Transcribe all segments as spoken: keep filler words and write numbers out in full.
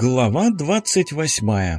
Глава двадцать восьмая.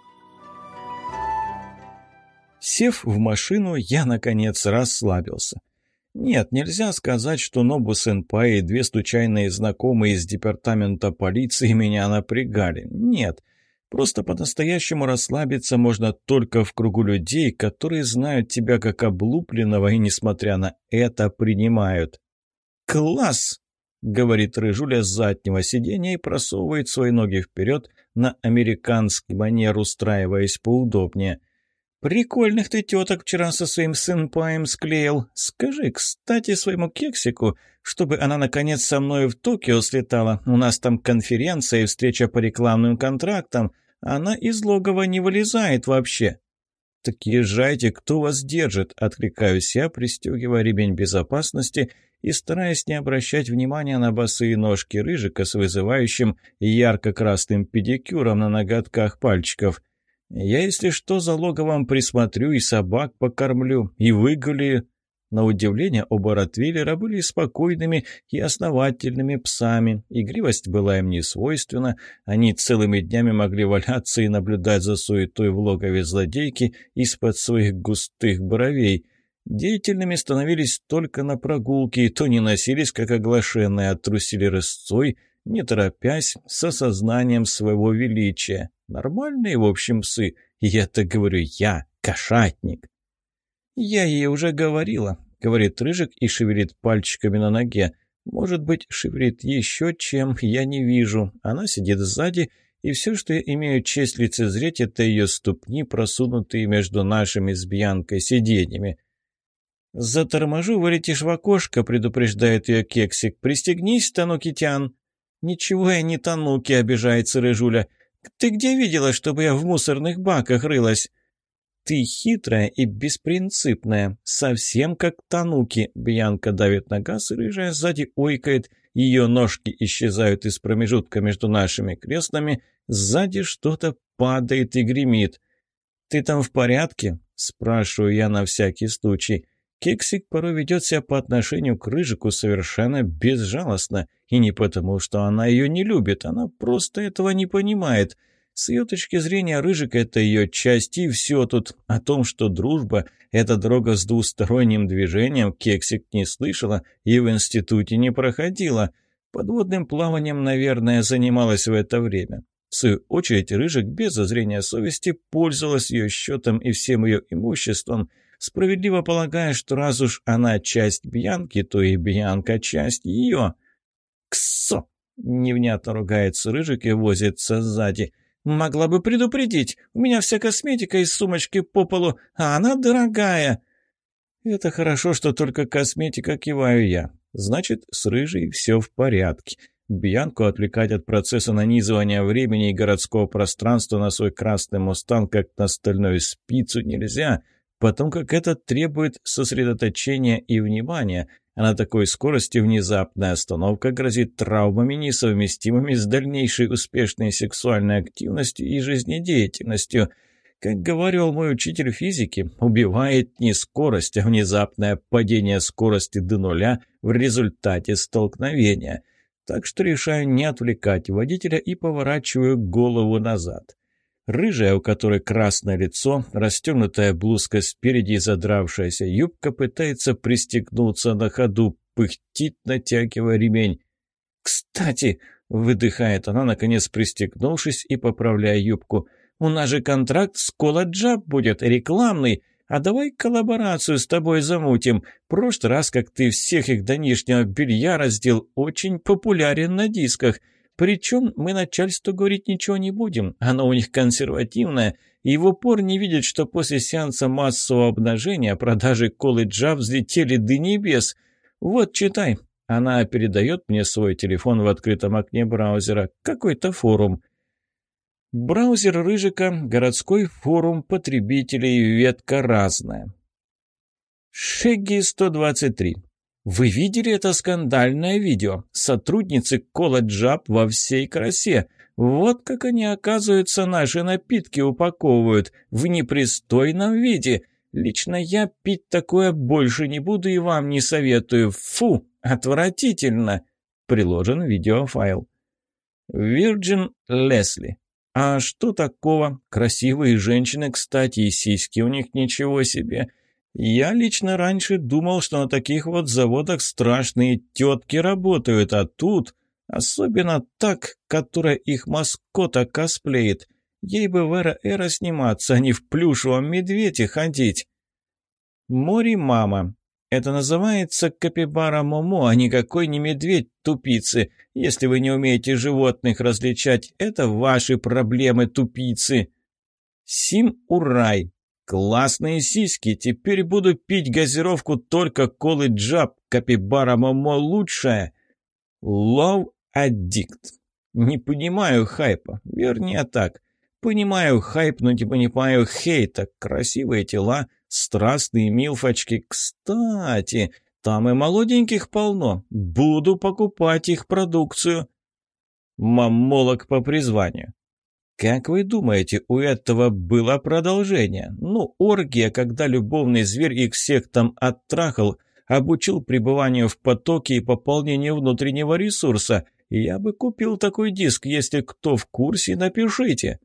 Сев в машину, я, наконец, расслабился. Нет, нельзя сказать, что Нобу-сэнпай и две случайные знакомые из департамента полиции меня напрягали. Нет, просто по-настоящему расслабиться можно только в кругу людей, которые знают тебя как облупленного и, несмотря на это, принимают. «Класс!» — говорит Рыжуля с заднего сиденья и просовывает свои ноги вперед на американский манер, устраиваясь поудобнее. «Прикольных ты теток вчера со своим сэнпаем склеил. Скажи, кстати, своему кексику, чтобы она наконец со мной в Токио слетала. У нас там конференция и встреча по рекламным контрактам. Она из логова не вылезает вообще». «Так езжайте, кто вас держит?» — откликаюсь я, пристегивая ремень безопасности и стараясь не обращать внимания на босые ножки Рыжика с вызывающим ярко-красным педикюром на ноготках пальчиков. «Я, если что, за логовом присмотрю и собак покормлю, и выгуляю». На удивление, оба ротвейлера были спокойными и основательными псами. Игривость была им не свойственна. Они целыми днями могли валяться и наблюдать за суетой в логове злодейки из-под своих густых бровей. Деятельными становились только на прогулке, и то не носились, как оглашенные, а трусили рысцой, не торопясь, с осознанием своего величия. Нормальные, в общем, псы. Я-то говорю, я кошатник. «Я ей уже говорила», — говорит Рыжик и шевелит пальчиками на ноге. Может быть, шевелит еще чем, я не вижу. Она сидит сзади, и все, что я имею честь лицезреть, это ее ступни, просунутые между нашими с Бьянкой сиденьями. «Заторможу, вылетишь в окошко», — предупреждает ее Кексик. «Пристегнись, Танукитян». «Ничего я не Тануки», — обижается Рыжуля. «Ты где видела, чтобы я в мусорных баках рылась?» «Ты хитрая и беспринципная, совсем как Тануки», — Бьянка давит на газ, и Рыжая сзади ойкает. Ее ножки исчезают из промежутка между нашими креслами. Сзади что-то падает и гремит. «Ты там в порядке?» — спрашиваю я на всякий случай. Кексик порой ведет себя по отношению к Рыжику совершенно безжалостно. И не потому, что она ее не любит, она просто этого не понимает. С ее точки зрения, Рыжик — это ее часть, и все тут. О том, что дружба — это дорога с двусторонним движением, Кексик не слышала и в институте не проходила. Подводным плаванием, наверное, занималась в это время. В свою очередь, Рыжик без зазрения совести пользовалась ее счетом и всем ее имуществом, справедливо полагая, что раз уж она часть Бьянки, то и Бьянка часть ее. «Кссо!» — невнятно ругается Рыжик и возится сзади. «Могла бы предупредить. У меня вся косметика из сумочки по полу, а она дорогая». «Это хорошо, что только косметика», — киваю я. «Значит, с Рыжей все в порядке». Бьянку отвлекать от процесса нанизывания времени и городского пространства на свой красный мустанг, как на стальную спицу, нельзя, потому как это требует сосредоточения и внимания, а на такой скорости внезапная остановка грозит травмами, несовместимыми с дальнейшей успешной сексуальной активностью и жизнедеятельностью. Как говорил мой учитель физики, убивает не скорость, а внезапное падение скорости до нуля в результате столкновения. Так что решаю не отвлекать водителя и поворачиваю голову назад. Рыжая, у которой красное лицо, расстегнутая блузка спереди и задравшаяся юбка, пытается пристегнуться на ходу, пыхтит, натягивая ремень. «Кстати», — выдыхает она, наконец пристегнувшись и поправляя юбку, «у нас же контракт с Кола-Джаб будет, рекламный, а давай коллаборацию с тобой замутим. Прошлый раз, как ты всех их до нижнего белья раздел, очень популярен на дисках». Причем мы начальству говорить ничего не будем, оно у них консервативное, и в упор не видят, что после сеанса массового обнажения продажи колы-джа взлетели до небес. Вот, читай. Она передает мне свой телефон в открытом окне браузера. Какой-то форум. Браузер Рыжика – городской форум потребителей, ветка разная. Шеги сто двадцать три. Вы видели это скандальное видео? Сотрудницы Кола-Джаб во всей красе. Вот как они, оказывается, наши напитки упаковывают в непристойном виде. Лично я пить такое больше не буду и вам не советую. Фу, отвратительно. Приложен видеофайл. Virgin Лесли. А что такого? Красивые женщины, кстати, и сиськи у них ничего себе. Я лично раньше думал, что на таких вот заводах страшные тетки работают, а тут, особенно так, которая их маскота косплеит, ей бы в Эра-Эра сниматься, а не в плюшевом медведе ходить. Мори-мама. Это называется капибара Момо, а никакой не медведь тупицы. Если вы не умеете животных различать, это ваши проблемы, тупицы. Сим-урай. Классные сиськи. Теперь буду пить газировку только колы джаб. Капибара Момо лучшая. Лов аддикт. Не понимаю хайпа. Вернее так. Понимаю хайп, но не понимаю хейта. Красивые тела, страстные милфочки. Кстати, там и молоденьких полно. Буду покупать их продукцию. Маммолог по призванию. Как вы думаете, у этого было продолжение? Ну, оргия, когда любовный зверь их всех там оттрахал, обучил пребыванию в потоке и пополнению внутреннего ресурса. Я бы купил такой диск, если кто в курсе, напишите.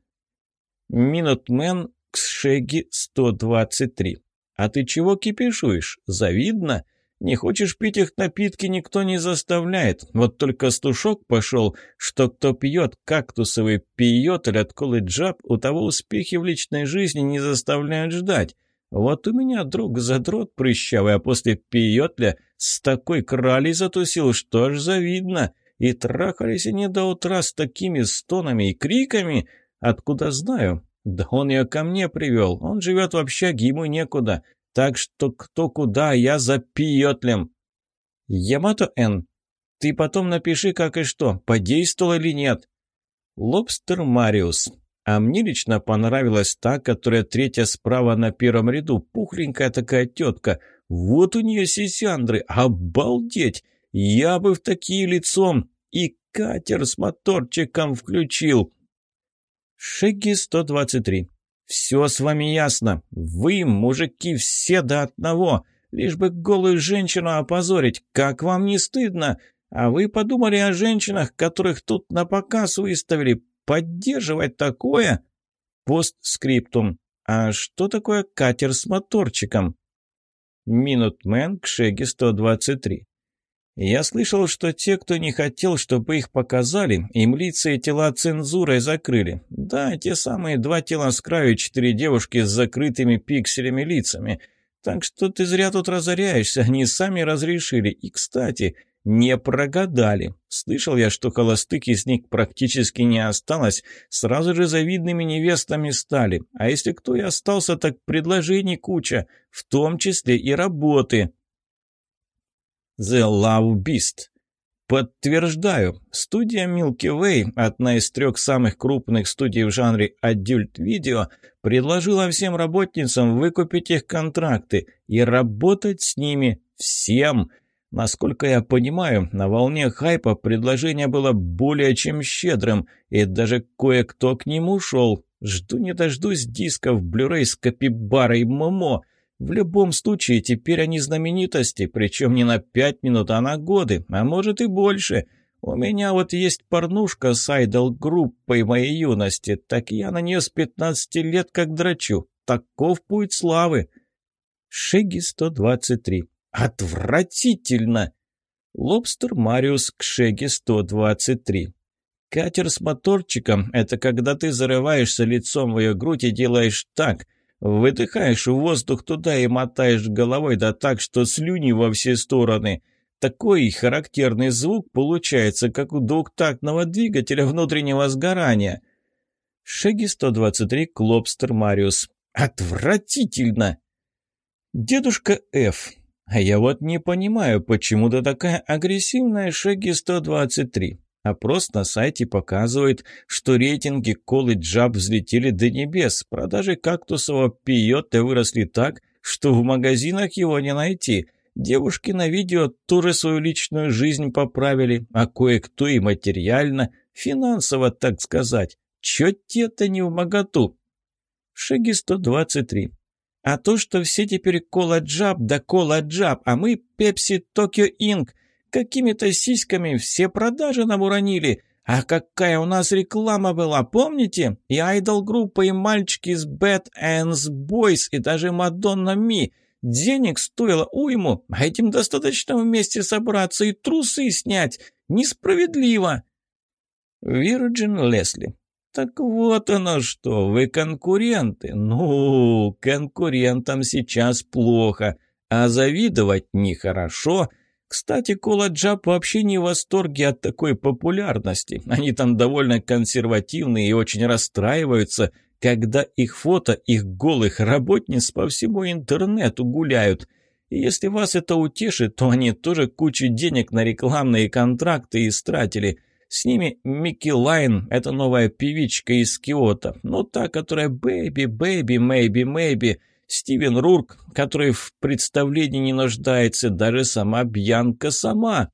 Минутмен Ксшеги сто двадцать три. А ты чего кипишуешь? Завидно? Не хочешь пить их напитки, никто не заставляет. Вот только стушок пошел, что кто пьет кактусовый пьет от колы джаб, у того успехи в личной жизни не заставляют ждать. Вот у меня друг задрот прыщавый, а после пьетля с такой кралей затусил, что аж завидно. И трахались они до утра с такими стонами и криками. Откуда знаю? Да он ее ко мне привел. Он живет в общаге, ему некуда. Так что кто куда, я за пьетлем. Ямато Н, ты потом напиши, как и что, подействовал или нет. Лобстер Мариус. А мне лично понравилась та, которая третья справа на первом ряду. Пухленькая такая тетка. Вот у нее сисяндры. Обалдеть! Я бы в такие лицом и катер с моторчиком включил. Шеги сто двадцать три. «Все с вами ясно. Вы, мужики, все до одного. Лишь бы голую женщину опозорить. Как вам не стыдно? А вы подумали о женщинах, которых тут на показ выставили. Поддерживать такое?» Постскриптум. «А что такое катер с моторчиком?» Минутмен к Шеги сто двадцать три. Я слышал, что те, кто не хотел, чтобы их показали, им лица и тела цензурой закрыли. Да, те самые два тела с краю и четыре девушки с закрытыми пикселями лицами. Так что ты зря тут разоряешься, они сами разрешили. И, кстати, не прогадали. Слышал я, что холостых из них практически не осталось, сразу же завидными невестами стали. А если кто и остался, так предложений куча, в том числе и работы. The Love Beast. Подтверждаю, студия Milky Way, одна из трех самых крупных студий в жанре Adult Video, предложила всем работницам выкупить их контракты и работать с ними всем. Насколько я понимаю, на волне хайпа предложение было более чем щедрым, и даже кое-кто к нему шел. Жду не дождусь дисков Blu-ray с капибарой Момо. В любом случае, теперь они знаменитости, причем не на пять минут, а на годы, а может и больше. У меня вот есть порнушка с айдол-группой моей юности, так я на нее с пятнадцати лет как драчу. Таков путь славы. Шеги сто двадцать три. Отвратительно! Лобстер Мариус к Шеги сто двадцать три. Катер с моторчиком – это когда ты зарываешься лицом в ее грудь и делаешь так – выдыхаешь воздух туда и мотаешь головой, да так, что слюни во все стороны. Такой характерный звук получается, как у двухтактного двигателя внутреннего сгорания. Шеги сто двадцать три, Клобстер Мариус. Отвратительно! Дедушка Ф. А я вот не понимаю, почему ты такая агрессивная, Шеги сто двадцать три. Опрос на сайте показывает, что рейтинги колы джаб взлетели до небес. Продажи кактусового пиота выросли так, что в магазинах его не найти. Девушки на видео тоже свою личную жизнь поправили, а кое-кто и материально, финансово, так сказать. Чё те-то не вмоготу? Шеги сто двадцать три. А то, что все теперь кола джаб да кола джаб, а мы Пепси Токио Инк. Какими-то сиськами все продажи нам уронили, А какая у нас реклама была, помните? И айдол-группа, и мальчики из Bad Ends Boys, и даже Мадонна Ми. Денег стоило уйму, а этим достаточно вместе собраться и трусы снять. Несправедливо. Вирджин Лесли. Так вот оно что, вы конкуренты. Ну, конкурентам сейчас плохо, а завидовать нехорошо. Кстати, Кола Джаб вообще не в восторге от такой популярности. Они там довольно консервативные и очень расстраиваются, когда их фото, их голых работниц по всему интернету гуляют. И если вас это утешит, то они тоже кучу денег на рекламные контракты истратили. С ними Микки Лайн, это новая певичка из Киото, ну та, которая «Бэйби, бэйби, мэйби, мэйби», Стивен Рурк, который в представлении не нуждается, даже сама Бьянка сама.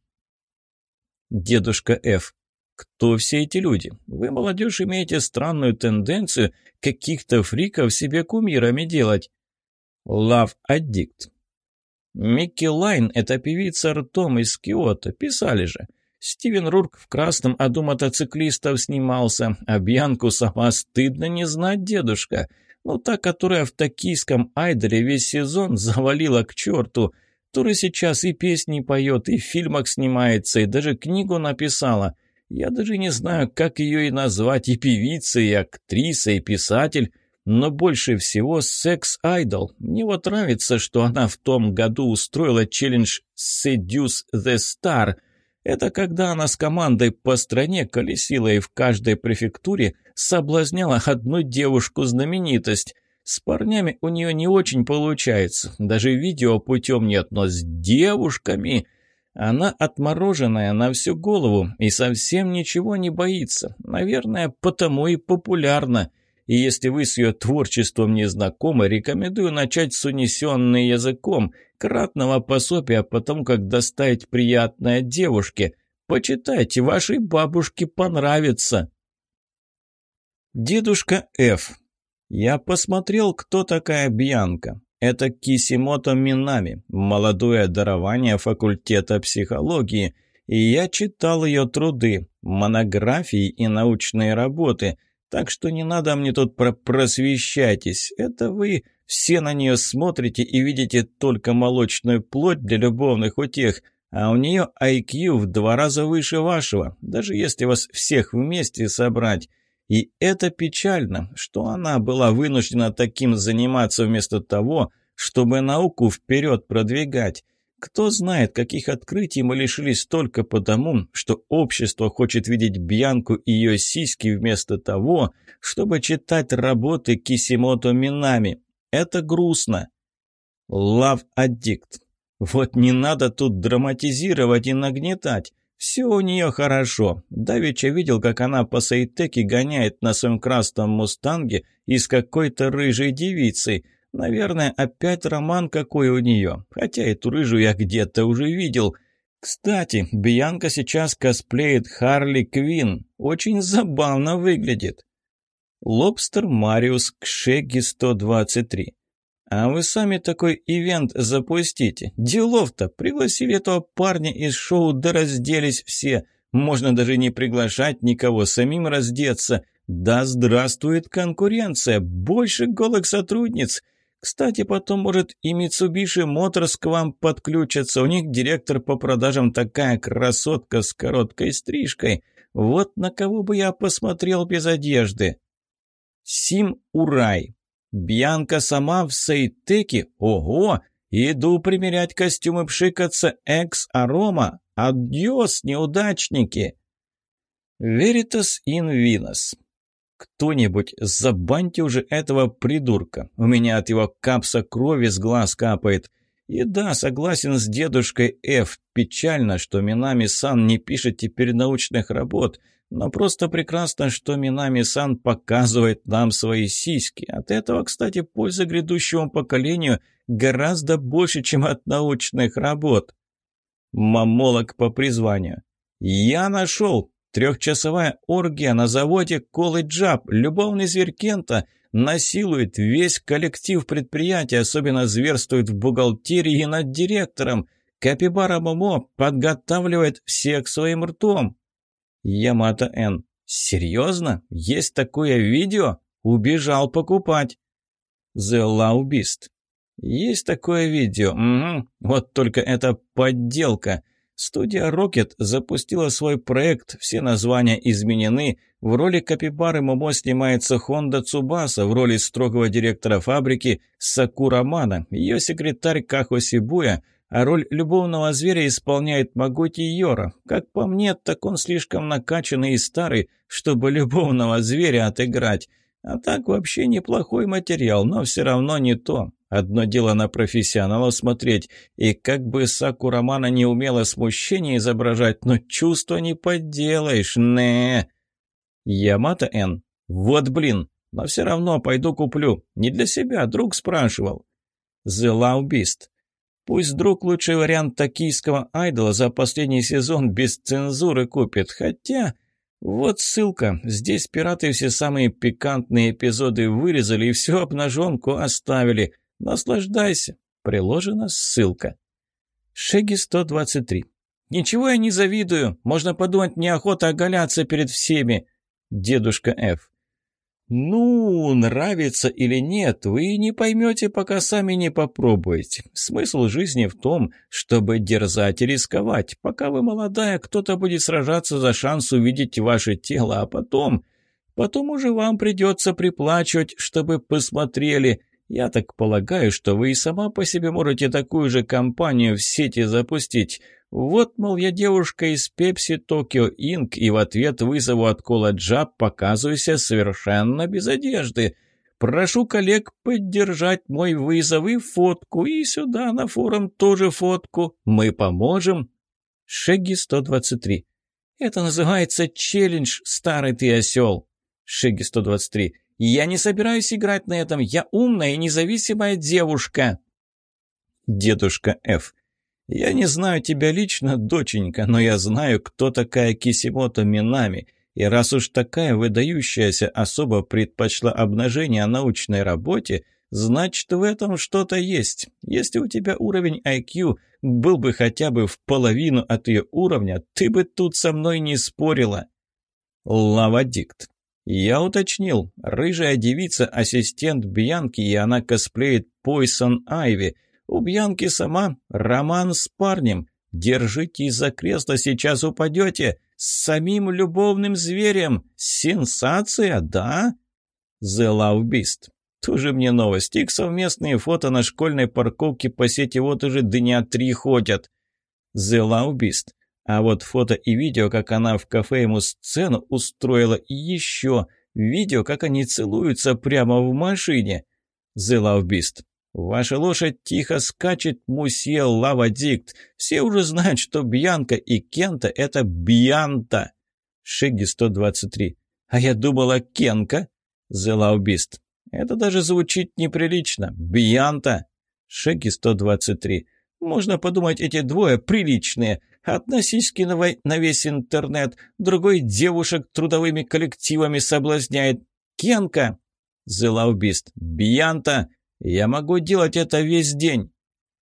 Дедушка Ф. Кто все эти люди? Вы, молодежь, имеете странную тенденцию каких-то фриков себе кумирами делать. Love Addict. Микки Лайн – это певица ртом из Киото, писали же. Стивен Рурк в красном аду мотоциклистов снимался, а Бьянку сама стыдно не знать, дедушка. Ну, та, которая в токийском айдоле весь сезон завалила к черту, которая сейчас и песни поет, и в фильмах снимается, и даже книгу написала. Я даже не знаю, как ее и назвать, и певица, и актриса, и писатель, но больше всего секс-айдол. Мне вот нравится, что она в том году устроила челлендж «Seduce the Star». Это когда она с командой по стране колесила и в каждой префектуре соблазняла одну девушку-знаменитость. С парнями у нее не очень получается, даже видео путем нет, но с девушками... Она отмороженная на всю голову и совсем ничего не боится. Наверное, потому и популярна. И если вы с ее творчеством не знакомы, рекомендую начать с «Унесенной языком», кратного пособия по тому, как доставить приятное девушке. Почитайте, вашей бабушке понравится. Дедушка Ф. Я посмотрел, кто такая Бьянка. Это Кисимото Минами, молодое дарование факультета психологии. И я читал ее труды, монографии и научные работы. Так что не надо мне тут про просвещайтесь. Это вы все на нее смотрите и видите только молочную плоть для любовных утех, а у нее ай кью в два раза выше вашего, даже если вас всех вместе собрать. И это печально, что она была вынуждена таким заниматься вместо того, чтобы науку вперед продвигать. Кто знает, каких открытий мы лишились только потому, что общество хочет видеть Бьянку и ее сиськи вместо того, чтобы читать работы Кисимото Минами. Это грустно. Love Addict. Вот не надо тут драматизировать и нагнетать. Все у нее хорошо. Давеча видел, как она по Сейтеке гоняет на своем красном мустанге и с какой-то рыжей девицей. Наверное, опять роман какой у нее. Хотя эту рыжую я где-то уже видел. Кстати, Бьянка сейчас косплеит Харли Квинн. Очень забавно выглядит. Лобстер Мариус Кшеги сто двадцать три. А вы сами такой ивент запустите. Делов-то, пригласили этого парня из шоу, да разделись все. Можно даже не приглашать никого, самим раздеться. Да здравствует конкуренция, больше голых сотрудниц. Кстати, потом, может, и Mitsubishi Motors к вам подключатся. У них директор по продажам такая красотка с короткой стрижкой. Вот на кого бы я посмотрел без одежды. Сим Урай. Бьянка сама в Сейтеке? Ого! Иду примерять костюмы, пшикаться экс-арома. Адьос, неудачники! Veritas in Venus. Кто-нибудь забаньте уже этого придурка. У меня от его капса крови с глаз капает. И да, согласен с дедушкой Ф. Печально, что Минами-сан не пишет теперь научных работ. Но просто прекрасно, что Минами-сан показывает нам свои сиськи. От этого, кстати, польза грядущему поколению гораздо больше, чем от научных работ. Мамолог по призванию. Я нашел. Трехчасовая оргия на заводе Колы Джаб. Любовный зверь Кента насилует весь коллектив предприятия, особенно зверствует в бухгалтерии и над директором. Капибара Момо подготавливает всех своим ртом. Ямато Н. Серьезно? Есть такое видео? Убежал покупать. The Low Beast. Есть такое видео. Угу. Вот только это подделка. Студия Rocket запустила свой проект, все названия изменены. В роли Капибары Момо снимается Хонда Цубаса, в роли строгого директора фабрики Сакура Мана, ее секретарь Кахо Сибуя, а роль любовного зверя исполняет Магути Йора. Как по мне, так он слишком накачанный и старый, чтобы любовного зверя отыграть. А так вообще неплохой материал, но все равно не то. Одно дело на профессионала смотреть, и как бы Сакура Мана не умела смущение изображать, но чувства не подделаешь, не. Ямато Н. Вот блин, но все равно пойду куплю. Не для себя, друг спрашивал. The Low Beast. Пусть друг лучший вариант токийского айдола за последний сезон без цензуры купит, хотя... Вот ссылка. Здесь пираты все самые пикантные эпизоды вырезали и всю обнаженку оставили. Наслаждайся. Приложена ссылка. Шеги сто двадцать три. Ничего я не завидую. Можно подумать, неохота оголяться перед всеми. Дедушка Ф. Ну, нравится или нет, вы не поймете, пока сами не попробуете. Смысл жизни в том, чтобы дерзать и рисковать. Пока вы молодая, кто-то будет сражаться за шанс увидеть ваше тело, а потом... Потом уже вам придется приплачивать, чтобы посмотрели. Я так полагаю, что вы и сама по себе можете такую же кампанию в сети запустить. Вот, мол, я девушка из Pepsi Tokyo инк, и в ответ вызову от колледжа показываюсь совершенно без одежды. Прошу коллег поддержать мой вызов и фотку, и сюда на форум тоже фотку. Мы поможем. Шеги сто двадцать три. Это называется челлендж, старый ты осел. Шеги сто двадцать три. Я не собираюсь играть на этом, я умная и независимая девушка. Дедушка Ф. Я не знаю тебя лично, доченька, но я знаю, кто такая Кисимото Минами. И раз уж такая выдающаяся особа предпочла обнажение научной работе, значит, в этом что-то есть. Если у тебя уровень ай кью был бы хотя бы в половину от ее уровня, ты бы тут со мной не спорила. Лавадикт. Я уточнил. Рыжая девица – ассистент Бьянки, и она косплеит Poison Ivy. У Бьянки сама роман с парнем. Держитесь за кресло, сейчас упадете. С самим любовным зверем. Сенсация, да? The Love Beast. Тоже мне новость. Их совместные фото на школьной парковке по сети вот уже дня три ходят. The Love Beast. А вот фото и видео, как она в кафе ему сцену устроила, и еще видео, как они целуются прямо в машине. The Love Beast. Ваша лошадь тихо скачет, мусье Лавадикт. Все уже знают, что Бьянка и Кента – это Бьянта. Шеги сто двадцать три. А я думала, Кенка. The Love Beast. Это даже звучит неприлично. Бьянта. Шеги сто двадцать три. Можно подумать, эти двое приличные. Одна сиськи на, вой... на весь интернет, другой девушек трудовыми коллективами соблазняет. Кенка. The Love Beast. Бьянта. Я могу делать это весь день.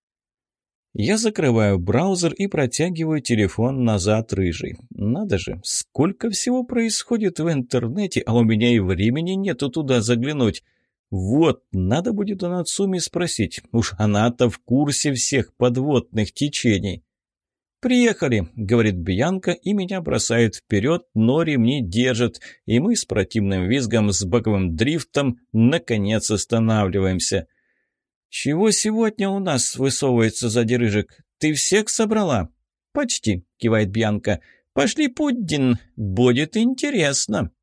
Я закрываю браузер и протягиваю телефон назад рыжий. Надо же, сколько всего происходит в интернете, а у меня и времени нету туда заглянуть. Вот, надо будет у Нацуми спросить. Уж она-то в курсе всех подводных течений. «Приехали», — говорит Бьянка, и меня бросает вперед, но ремни держит, и мы с противным визгом, с боковым дрифтом, наконец останавливаемся. «Чего сегодня у нас высовывается сзади рыжик? Ты всех собрала?» «Почти», — кивает Бьянка. «Пошли, Пуддин, будет интересно».